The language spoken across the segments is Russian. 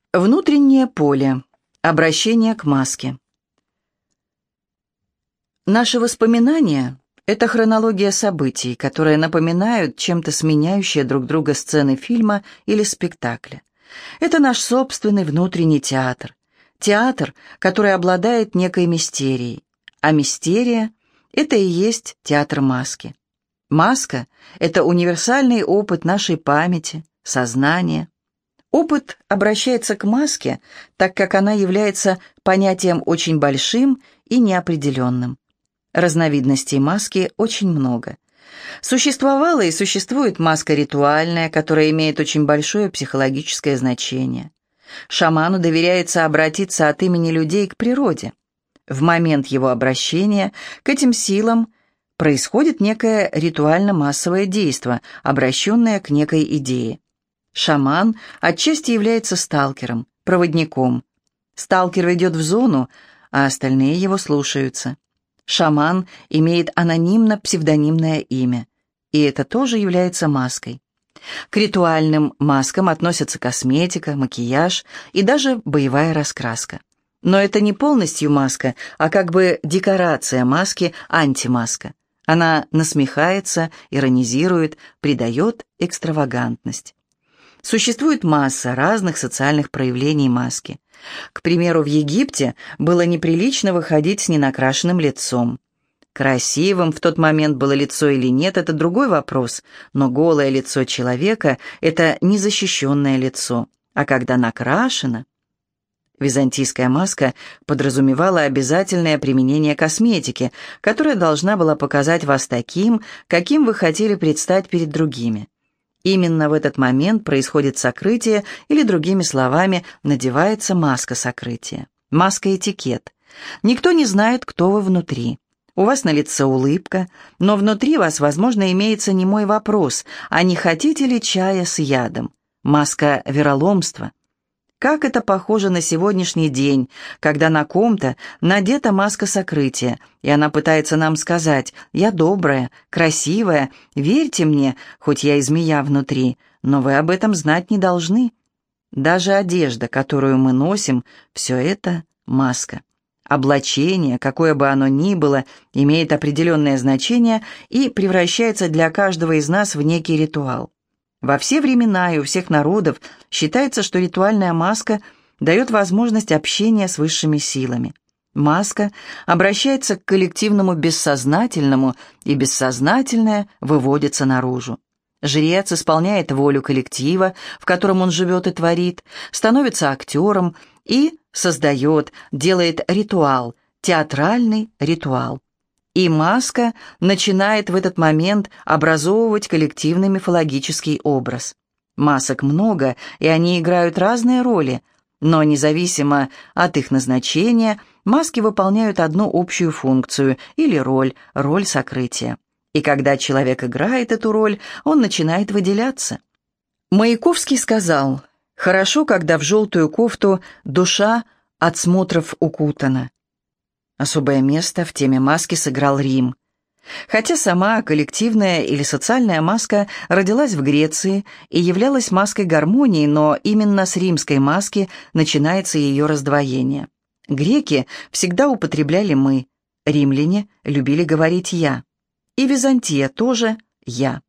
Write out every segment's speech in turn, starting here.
Внутреннее поле. Обращение к маске. Наши воспоминания — это хронология событий, которые напоминают чем-то сменяющие друг друга сцены фильма или спектакля. Это наш собственный внутренний театр. Театр, который обладает некой мистерией. А мистерия — это и есть театр маски. Маска — это универсальный опыт нашей памяти, сознания. Опыт обращается к маске, так как она является понятием очень большим и неопределенным. Разновидностей маски очень много. Существовала и существует маска ритуальная, которая имеет очень большое психологическое значение. Шаману доверяется обратиться от имени людей к природе. В момент его обращения к этим силам происходит некое ритуально-массовое действо, обращенное к некой идее. Шаман отчасти является сталкером, проводником. Сталкер ведет в зону, а остальные его слушаются. Шаман имеет анонимно-псевдонимное имя, и это тоже является маской. К ритуальным маскам относятся косметика, макияж и даже боевая раскраска. Но это не полностью маска, а как бы декорация маски, антимаска. Она насмехается, иронизирует, придает экстравагантность. Существует масса разных социальных проявлений маски. К примеру, в Египте было неприлично выходить с ненакрашенным лицом. Красивым в тот момент было лицо или нет – это другой вопрос, но голое лицо человека – это незащищенное лицо, а когда накрашено… Византийская маска подразумевала обязательное применение косметики, которая должна была показать вас таким, каким вы хотели предстать перед другими. Именно в этот момент происходит сокрытие, или, другими словами, надевается маска сокрытия. Маска-этикет. Никто не знает, кто вы внутри. У вас на лице улыбка, но внутри вас, возможно, имеется немой вопрос, а не хотите ли чая с ядом? Маска вероломства. Как это похоже на сегодняшний день, когда на ком-то надета маска сокрытия, и она пытается нам сказать: «Я добрая, красивая, верьте мне, хоть я и змея внутри, но вы об этом знать не должны». Даже одежда, которую мы носим, все это маска. Облачение, какое бы оно ни было, имеет определенное значение и превращается для каждого из нас в некий ритуал. Во все времена и у всех народов считается, что ритуальная маска дает возможность общения с высшими силами. Маска обращается к коллективному бессознательному, и бессознательное выводится наружу. Жрец исполняет волю коллектива, в котором он живет и творит, становится актером и создает, делает ритуал, театральный ритуал. И маска начинает в этот момент образовывать коллективный мифологический образ. Масок много, и они играют разные роли, но независимо от их назначения, маски выполняют одну общую функцию или роль сокрытия. И когда человек играет эту роль, он начинает выделяться. Маяковский сказал: «Хорошо, когда в желтую кофту душа от смотров укутана». Особое место в теме маски сыграл Рим. Хотя сама коллективная или социальная маска родилась в Греции и являлась маской гармонии, но именно с римской маски начинается ее раздвоение. Греки всегда употребляли «мы», римляне любили говорить «я». И Византия тоже «я».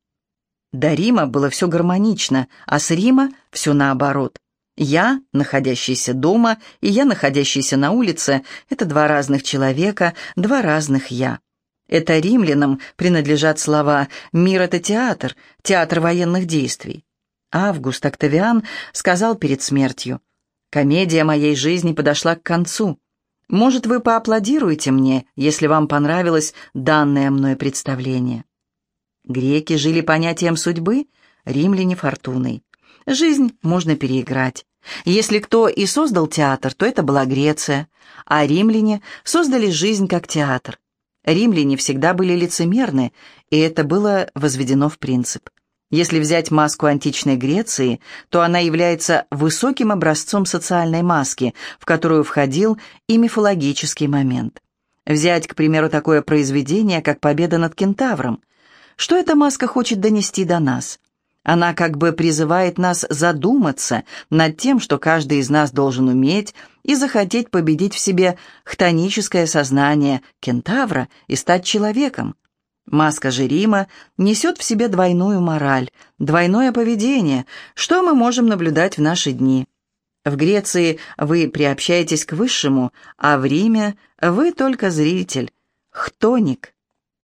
До Рима было все гармонично, а с Рима все наоборот. «Я», находящийся дома, и «я», находящийся на улице, это два разных человека, два разных «я». Это римлянам принадлежат слова «мир — это театр, театр военных действий». Август Октавиан сказал перед смертью: «Комедия моей жизни подошла к концу. Может, вы поаплодируете мне, если вам понравилось данное мной представление». Греки жили понятием судьбы, римляне — фортуной. Жизнь можно переиграть. Если кто и создал театр, то это была Греция, а римляне создали жизнь как театр. Римляне всегда были лицемерны, и это было возведено в принцип. Если взять маску античной Греции, то она является высоким образцом социальной маски, в которую входил и мифологический момент. Взять, к примеру, такое произведение, как «Победа над кентавром». Что эта маска хочет донести до нас? Она как бы призывает нас задуматься над тем, что каждый из нас должен уметь и захотеть победить в себе хтоническое сознание кентавра и стать человеком. Маска же Рима несет в себе двойную мораль, двойное поведение, что мы можем наблюдать в наши дни. В Греции вы приобщаетесь к высшему, а в Риме вы только зритель, хтоник.